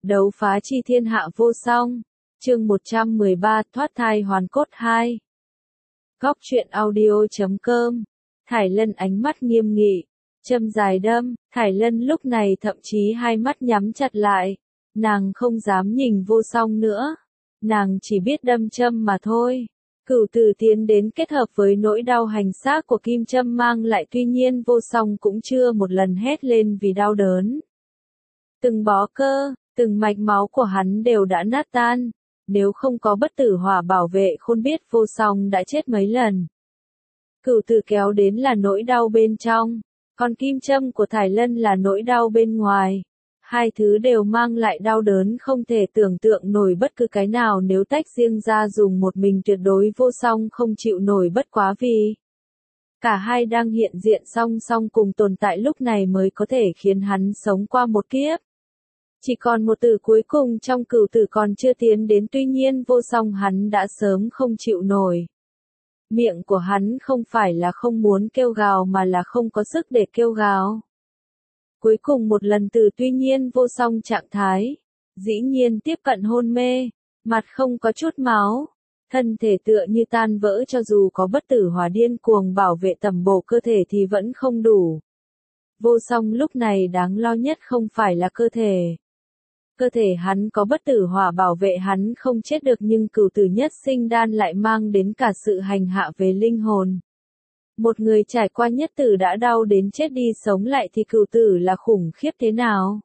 Đấu phá chi thiên hạ vô song. Chương 113 thoát thai hoàn cốt 2. Góc truyện audio.com. Thải Lân ánh mắt nghiêm nghị, châm dài đâm. Thải Lân lúc này thậm chí hai mắt nhắm chặt lại. Nàng không dám nhìn vô song nữa. Nàng chỉ biết đâm châm mà thôi. Cửu tử tiến đến kết hợp với nỗi đau hành xác của kim châm mang lại, tuy nhiên vô song cũng chưa một lần hét lên vì đau đớn. Từng bó cơ, từng mạch máu của hắn đều đã nát tan. Nếu không có bất tử hỏa bảo vệ khôn biết vô song đã chết mấy lần. Cửu tử kéo đến là nỗi đau bên trong, còn kim châm của Thải Lân là nỗi đau bên ngoài. Hai thứ đều mang lại đau đớn không thể tưởng tượng nổi, bất cứ cái nào nếu tách riêng ra dùng một mình tuyệt đối vô song không chịu nổi, bất quá vì cả hai đang hiện diện song song cùng tồn tại lúc này mới có thể khiến hắn sống qua một kiếp. Chỉ còn một từ cuối cùng trong cửu tử còn chưa tiến đến, tuy nhiên vô song hắn đã sớm không chịu nổi. Miệng của hắn không phải là không muốn kêu gào mà là không có sức để kêu gào. Cuối cùng một lần từ, tuy nhiên vô song trạng thái dĩ nhiên tiếp cận hôn mê, mặt không có chút máu, thân thể tựa như tan vỡ, cho dù có bất tử hỏa điên cuồng bảo vệ tầm bổ cơ thể thì vẫn không đủ. Vô song lúc này đáng lo nhất không phải là cơ thể. Cơ thể hắn có bất tử hỏa bảo vệ hắn không chết được, nhưng cửu tử nhất sinh đan lại mang đến cả sự hành hạ về linh hồn. Một người trải qua nhất tử đã đau đến chết đi sống lại thì cửu tử là khủng khiếp thế nào?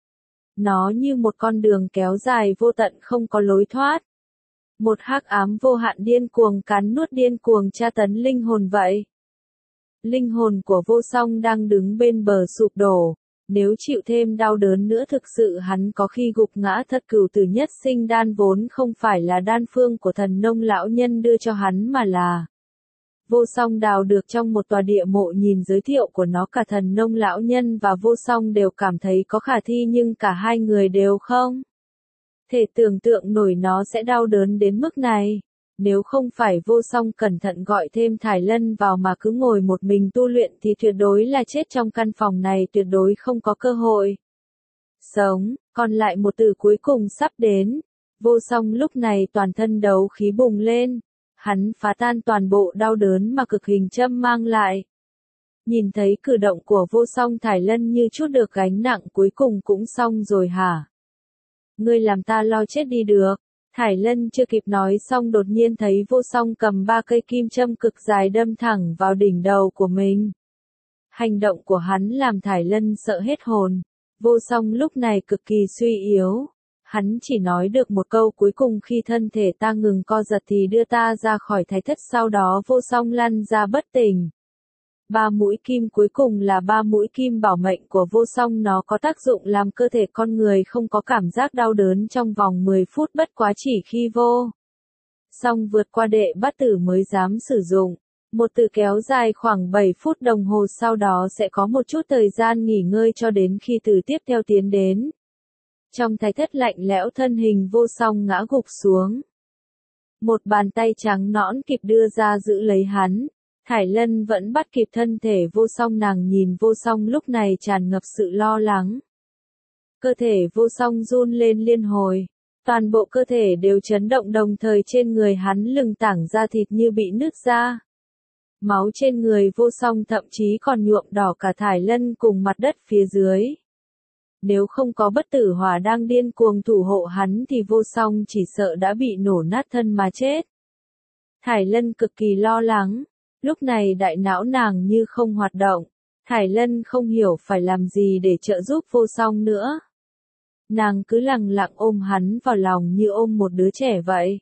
Nó như một con đường kéo dài vô tận không có lối thoát. Một hắc ám vô hạn điên cuồng cắn nuốt, điên cuồng tra tấn linh hồn vậy. Linh hồn của vô song đang đứng bên bờ sụp đổ. Nếu chịu thêm đau đớn nữa thực sự hắn có khi gục ngã thật. Cửu tử nhất sinh đan vốn không phải là đan phương của thần nông lão nhân đưa cho hắn mà là vô song đào được trong một tòa địa mộ. Nhìn giới thiệu của nó, cả thần nông lão nhân và vô song đều cảm thấy có khả thi, nhưng cả hai người đều không thể tưởng tượng nổi nó sẽ đau đớn đến mức này. Nếu không phải vô song cẩn thận gọi thêm Thải Lân vào mà cứ ngồi một mình tu luyện thì tuyệt đối là chết trong căn phòng này, tuyệt đối không có cơ hội sống. Còn lại một từ cuối cùng sắp đến. Vô song lúc này toàn thân đấu khí bùng lên. Hắn phá tan toàn bộ đau đớn mà cực hình châm mang lại. Nhìn thấy cử động của vô song, Thải Lân như chút được gánh nặng, cuối cùng cũng xong rồi hả? Ngươi làm ta lo chết đi được. Thải Lân chưa kịp nói xong đột nhiên thấy vô song cầm 3 cây kim châm cực dài đâm thẳng vào đỉnh đầu của mình. Hành động của hắn làm Thải Lân sợ hết hồn. Vô song lúc này cực kỳ suy yếu. Hắn chỉ nói được một câu cuối cùng: khi thân thể ta ngừng co giật thì đưa ta ra khỏi thái thất. Sau đó vô song lăn ra bất tỉnh. 3 mũi kim cuối cùng là 3 mũi kim bảo mệnh của vô song, nó có tác dụng làm cơ thể con người không có cảm giác đau đớn trong vòng 10 phút, bất quá chỉ khi vô song vượt qua đệ bát tử mới dám sử dụng. Một từ kéo dài khoảng 7 phút đồng hồ, sau đó sẽ có một chút thời gian nghỉ ngơi cho đến khi từ tiếp theo tiến đến. Trong thái thất lạnh lẽo, thân hình vô song ngã gục xuống. Một bàn tay trắng nõn kịp đưa ra giữ lấy hắn. Thải Lân vẫn bắt kịp thân thể vô song, nàng nhìn vô song lúc này tràn ngập sự lo lắng. Cơ thể vô song run lên liên hồi. Toàn bộ cơ thể đều chấn động, đồng thời trên người hắn lừng tảng da thịt như bị nứt ra. Máu trên người vô song thậm chí còn nhuộm đỏ cả Thải Lân cùng mặt đất phía dưới. Nếu không có bất tử hỏa đang điên cuồng thủ hộ hắn thì vô song chỉ sợ đã bị nổ nát thân mà chết. Thải Lân cực kỳ lo lắng. Lúc này đại não nàng như không hoạt động. Thải Lân không hiểu phải làm gì để trợ giúp vô song nữa. Nàng cứ lặng lặng ôm hắn vào lòng như ôm một đứa trẻ vậy.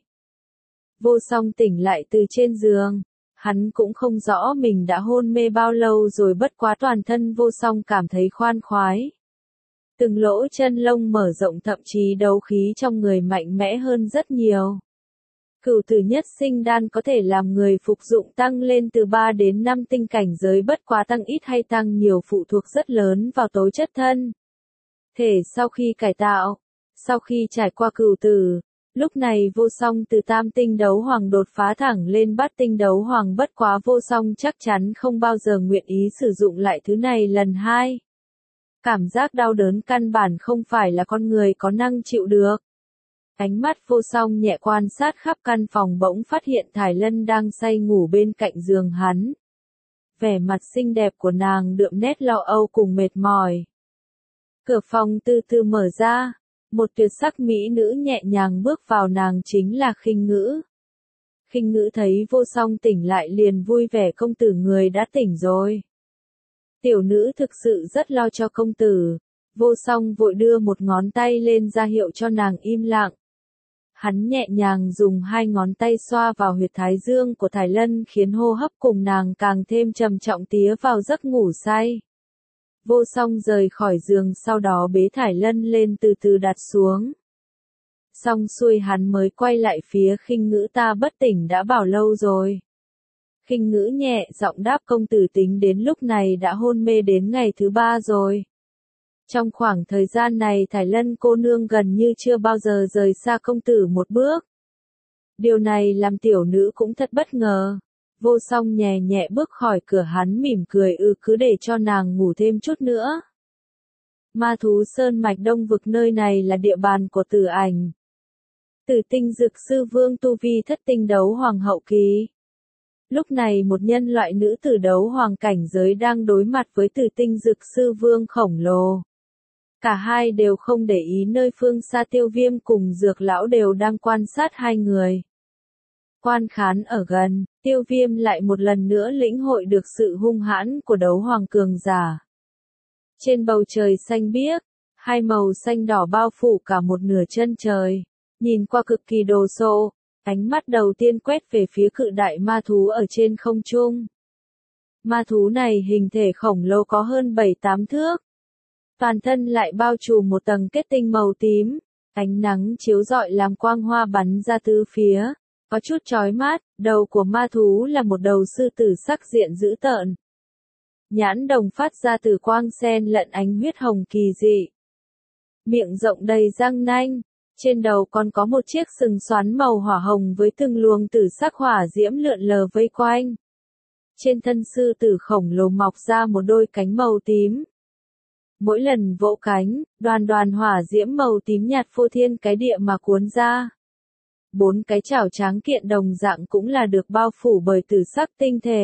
Vô song tỉnh lại từ trên giường. Hắn cũng không rõ mình đã hôn mê bao lâu rồi, bất quá toàn thân vô song cảm thấy khoan khoái. Từng lỗ chân lông mở rộng, thậm chí đấu khí trong người mạnh mẽ hơn rất nhiều. Cửu tử nhất sinh đan có thể làm người phục dụng tăng lên từ 3 đến 5 tinh cảnh giới, bất quá tăng ít hay tăng nhiều phụ thuộc rất lớn vào tố chất thân thể sau khi cải tạo. Sau khi trải qua cửu tử, lúc này vô song từ tam tinh đấu hoàng đột phá thẳng lên bát tinh đấu hoàng, bất quá vô song chắc chắn không bao giờ nguyện ý sử dụng lại thứ này lần hai. Cảm giác đau đớn căn bản không phải là con người có năng chịu được. Ánh mắt vô song nhẹ quan sát khắp căn phòng bỗng phát hiện Thải Lân đang say ngủ bên cạnh giường hắn. Vẻ mặt xinh đẹp của nàng đượm nét lo âu cùng mệt mỏi. Cửa phòng từ từ mở ra, một tuyệt sắc mỹ nữ nhẹ nhàng bước vào, nàng chính là Khinh Ngữ. Khinh Ngữ thấy vô song tỉnh lại liền vui vẻ, công tử người đã tỉnh rồi. Tiểu nữ thực sự rất lo cho công tử. Vô song vội đưa một ngón tay lên ra hiệu cho nàng im lặng. Hắn nhẹ nhàng dùng hai ngón tay xoa vào huyệt thái dương của Thải Lân khiến hô hấp cùng nàng càng thêm trầm trọng, tía vào giấc ngủ say. Vô song rời khỏi giường, sau đó bế Thải Lân lên từ từ đặt xuống. Xong xuôi hắn mới quay lại phía Khinh Ngữ, ta bất tỉnh đã bao lâu rồi? Khinh Ngữ nhẹ giọng đáp, công tử tính đến lúc này đã hôn mê đến ngày thứ 3 rồi. Trong khoảng thời gian này Thải Lân cô nương gần như chưa bao giờ rời xa công tử một bước. Điều này làm tiểu nữ cũng thật bất ngờ. Vô song nhẹ nhẹ bước khỏi cửa, hắn mỉm cười, cứ để cho nàng ngủ thêm chút nữa. Ma thú sơn mạch Đông Vực, nơi này là địa bàn của Tử Ảnh. Tử Tinh Dực Sư Vương tu vi thất tinh đấu hoàng hậu kỳ. Lúc này một nhân loại nữ tử đấu hoàng cảnh giới đang đối mặt với Tử Tinh Dực Sư Vương khổng lồ. Cả hai đều không để ý nơi phương xa, Tiêu Viêm cùng Dược Lão đều đang quan sát hai người. Quan khán ở gần, Tiêu Viêm lại một lần nữa lĩnh hội được sự hung hãn của đấu hoàng cường giả. Trên bầu trời xanh biếc, hai màu xanh đỏ bao phủ cả một nửa chân trời, nhìn qua cực kỳ đồ sộ. Ánh mắt đầu tiên quét về phía cự đại ma thú ở trên không trung. Ma thú này hình thể khổng lồ, có hơn 7-8 thước. Toàn thân lại bao trùm một tầng kết tinh màu tím, ánh nắng chiếu rọi làm quang hoa bắn ra tứ phía, có chút chói mắt. Đầu của ma thú là một đầu sư tử sắc diện dữ tợn. Nhãn đồng phát ra từ quang sen lẫn ánh huyết hồng kỳ dị. Miệng rộng đầy răng nanh, trên đầu còn có một chiếc sừng xoắn màu hỏa hồng với từng luồng tử sắc hỏa diễm lượn lờ vây quanh. Trên thân sư tử khổng lồ mọc ra một đôi cánh màu tím. Mỗi lần vỗ cánh, đoàn đoàn hỏa diễm màu tím nhạt phô thiên cái địa mà cuốn ra. 4 cái chảo tráng kiện đồng dạng cũng là được bao phủ bởi tử sắc tinh thể.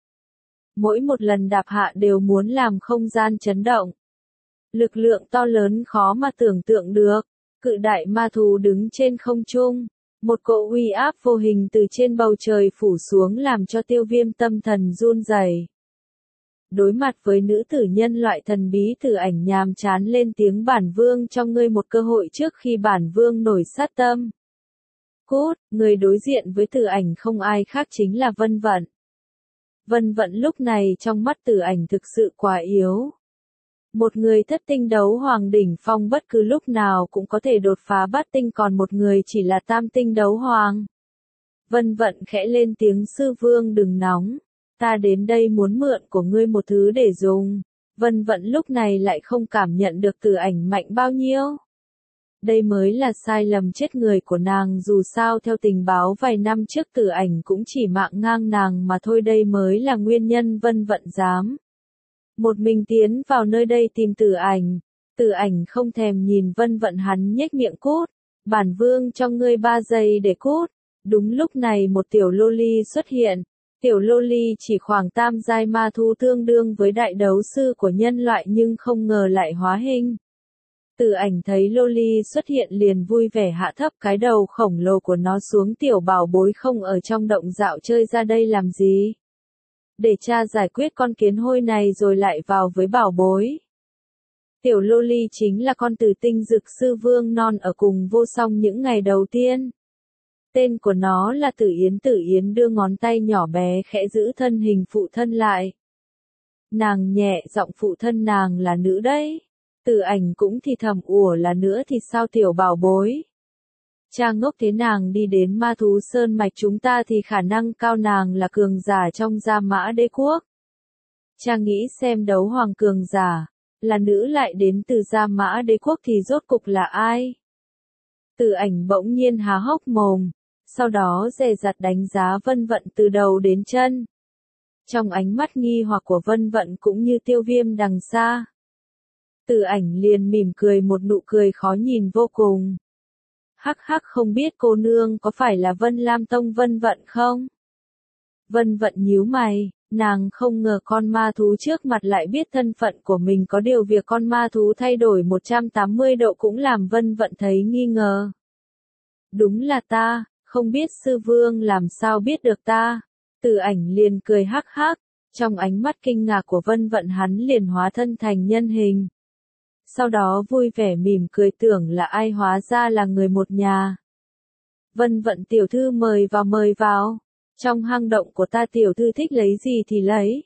Mỗi một lần đạp hạ đều muốn làm không gian chấn động. Lực lượng to lớn khó mà tưởng tượng được. Cự đại ma thú đứng trên không trung. Một cỗ uy áp vô hình từ trên bầu trời phủ xuống làm cho Tiêu Viêm tâm thần run rẩy. Đối mặt với nữ tử nhân loại thần bí, Tử Ảnh nhàm chán lên tiếng, bản vương cho ngươi một cơ hội trước khi bản vương nổi sát tâm. Cút, người đối diện với Tử Ảnh không ai khác chính là Vân Vận. Vân Vận lúc này trong mắt Tử Ảnh thực sự quá yếu. Một người thất tinh đấu hoàng đỉnh phong bất cứ lúc nào cũng có thể đột phá bát tinh, còn một người chỉ là tam tinh đấu hoàng. Vân Vận khẽ lên tiếng, sư vương đừng nóng. Ta đến đây muốn mượn của ngươi một thứ để dùng. Vân Vận lúc này lại không cảm nhận được Tử Ảnh mạnh bao nhiêu. Đây mới là sai lầm chết người của nàng, dù sao theo tình báo vài năm trước Tử Ảnh cũng chỉ mạng ngang nàng mà thôi, đây mới là nguyên nhân Vân Vận dám một mình tiến vào nơi đây tìm Tử Ảnh. Tử Ảnh không thèm nhìn Vân Vận, hắn nhếch miệng, cút. Bản vương cho ngươi 3 giây để cút. Đúng lúc này một tiểu lô ly xuất hiện. Tiểu lô ly chỉ khoảng tam giai ma thú, tương đương với đại đấu sư của nhân loại, nhưng không ngờ lại hóa hình. Tử Ảnh thấy lô ly xuất hiện liền vui vẻ hạ thấp cái đầu khổng lồ của nó xuống, tiểu bảo bối không ở trong động dạo chơi ra đây làm gì? Để cha giải quyết con kiến hôi này rồi lại vào với bảo bối. Tiểu lô ly chính là con Tử Tinh Dực Sư Vương non ở cùng Vô Song những ngày đầu tiên. Tên của nó là Tử Yến. Tử Yến đưa ngón tay nhỏ bé khẽ giữ thân hình phụ thân lại. Nàng nhẹ giọng, phụ thân nàng là nữ đấy. Tử Ảnh cũng thì thầm, ủa là nữa thì sao tiểu bảo bối? Cha ngốc thế, nàng đi đến ma thú sơn mạch chúng ta thì khả năng cao nàng là cường giả trong Gia Mã Đế Quốc. Cha nghĩ xem, đấu hoàng cường giả là nữ lại đến từ Gia Mã Đế Quốc thì rốt cục là ai? Tử Ảnh bỗng nhiên há hốc mồm, sau đó dè dặt đánh giá Vân Vận từ đầu đến chân. Trong ánh mắt nghi hoặc của Vân Vận cũng như Tiêu Viêm đằng xa, Từ Ảnh liền mỉm cười một nụ cười khó nhìn vô cùng. Hắc hắc, không biết cô nương có phải là Vân Lam Tông Vân Vận không? Vân Vận nhíu mày, nàng không ngờ con ma thú trước mặt lại biết thân phận của mình, có điều việc con ma thú thay đổi 180 độ cũng làm Vân Vận thấy nghi ngờ. Đúng là ta, không biết sư vương làm sao biết được ta. Từ Ảnh liền cười hắc hắc, trong ánh mắt kinh ngạc của Vân Vận hắn liền hóa thân thành nhân hình. Sau đó vui vẻ mỉm cười, tưởng là ai hóa ra là người một nhà. Vân Vận tiểu thư mời vào. Trong hang động của ta tiểu thư thích lấy gì thì lấy.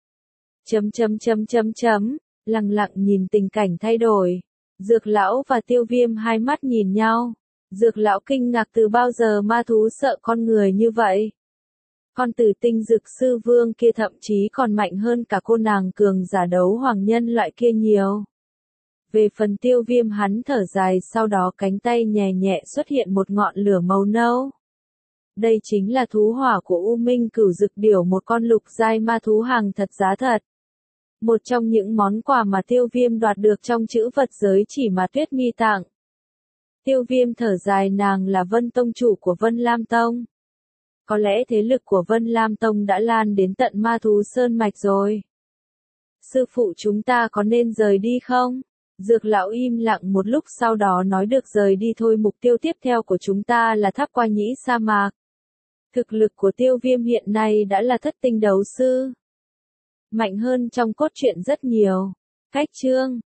Lặng lặng nhìn tình cảnh thay đổi. Dược lão và Tiêu Viêm hai mắt nhìn nhau. Dược lão kinh ngạc, từ bao giờ ma thú sợ con người như vậy. Con Tử Tinh Dược sư vương kia thậm chí còn mạnh hơn cả cô nàng cường giả đấu hoàng nhân loại kia nhiều. Về phần Tiêu Viêm hắn thở dài, sau đó cánh tay nhẹ nhẹ xuất hiện một ngọn lửa màu nâu. Đây chính là thú hỏa của U Minh Cửu Dực Điểu, một con lục giai ma thú hàng thật giá thật. Một trong những món quà mà Tiêu Viêm đoạt được trong chữ vật giới chỉ mà Tuyết Mi tặng. Tiêu Viêm thở dài, nàng là Vân Tông chủ của Vân Lam Tông. Có lẽ thế lực của Vân Lam Tông đã lan đến tận ma thú sơn mạch rồi. Sư phụ, chúng ta có nên rời đi không? Dược lão im lặng một lúc, sau đó nói, được, rời đi thôi, mục tiêu tiếp theo của chúng ta là Tháp Qua Nhĩ sa mạc. Thực lực của Tiêu Viêm hiện nay đã là thất tinh đấu sư. Mạnh hơn trong cốt truyện rất nhiều. Cách chương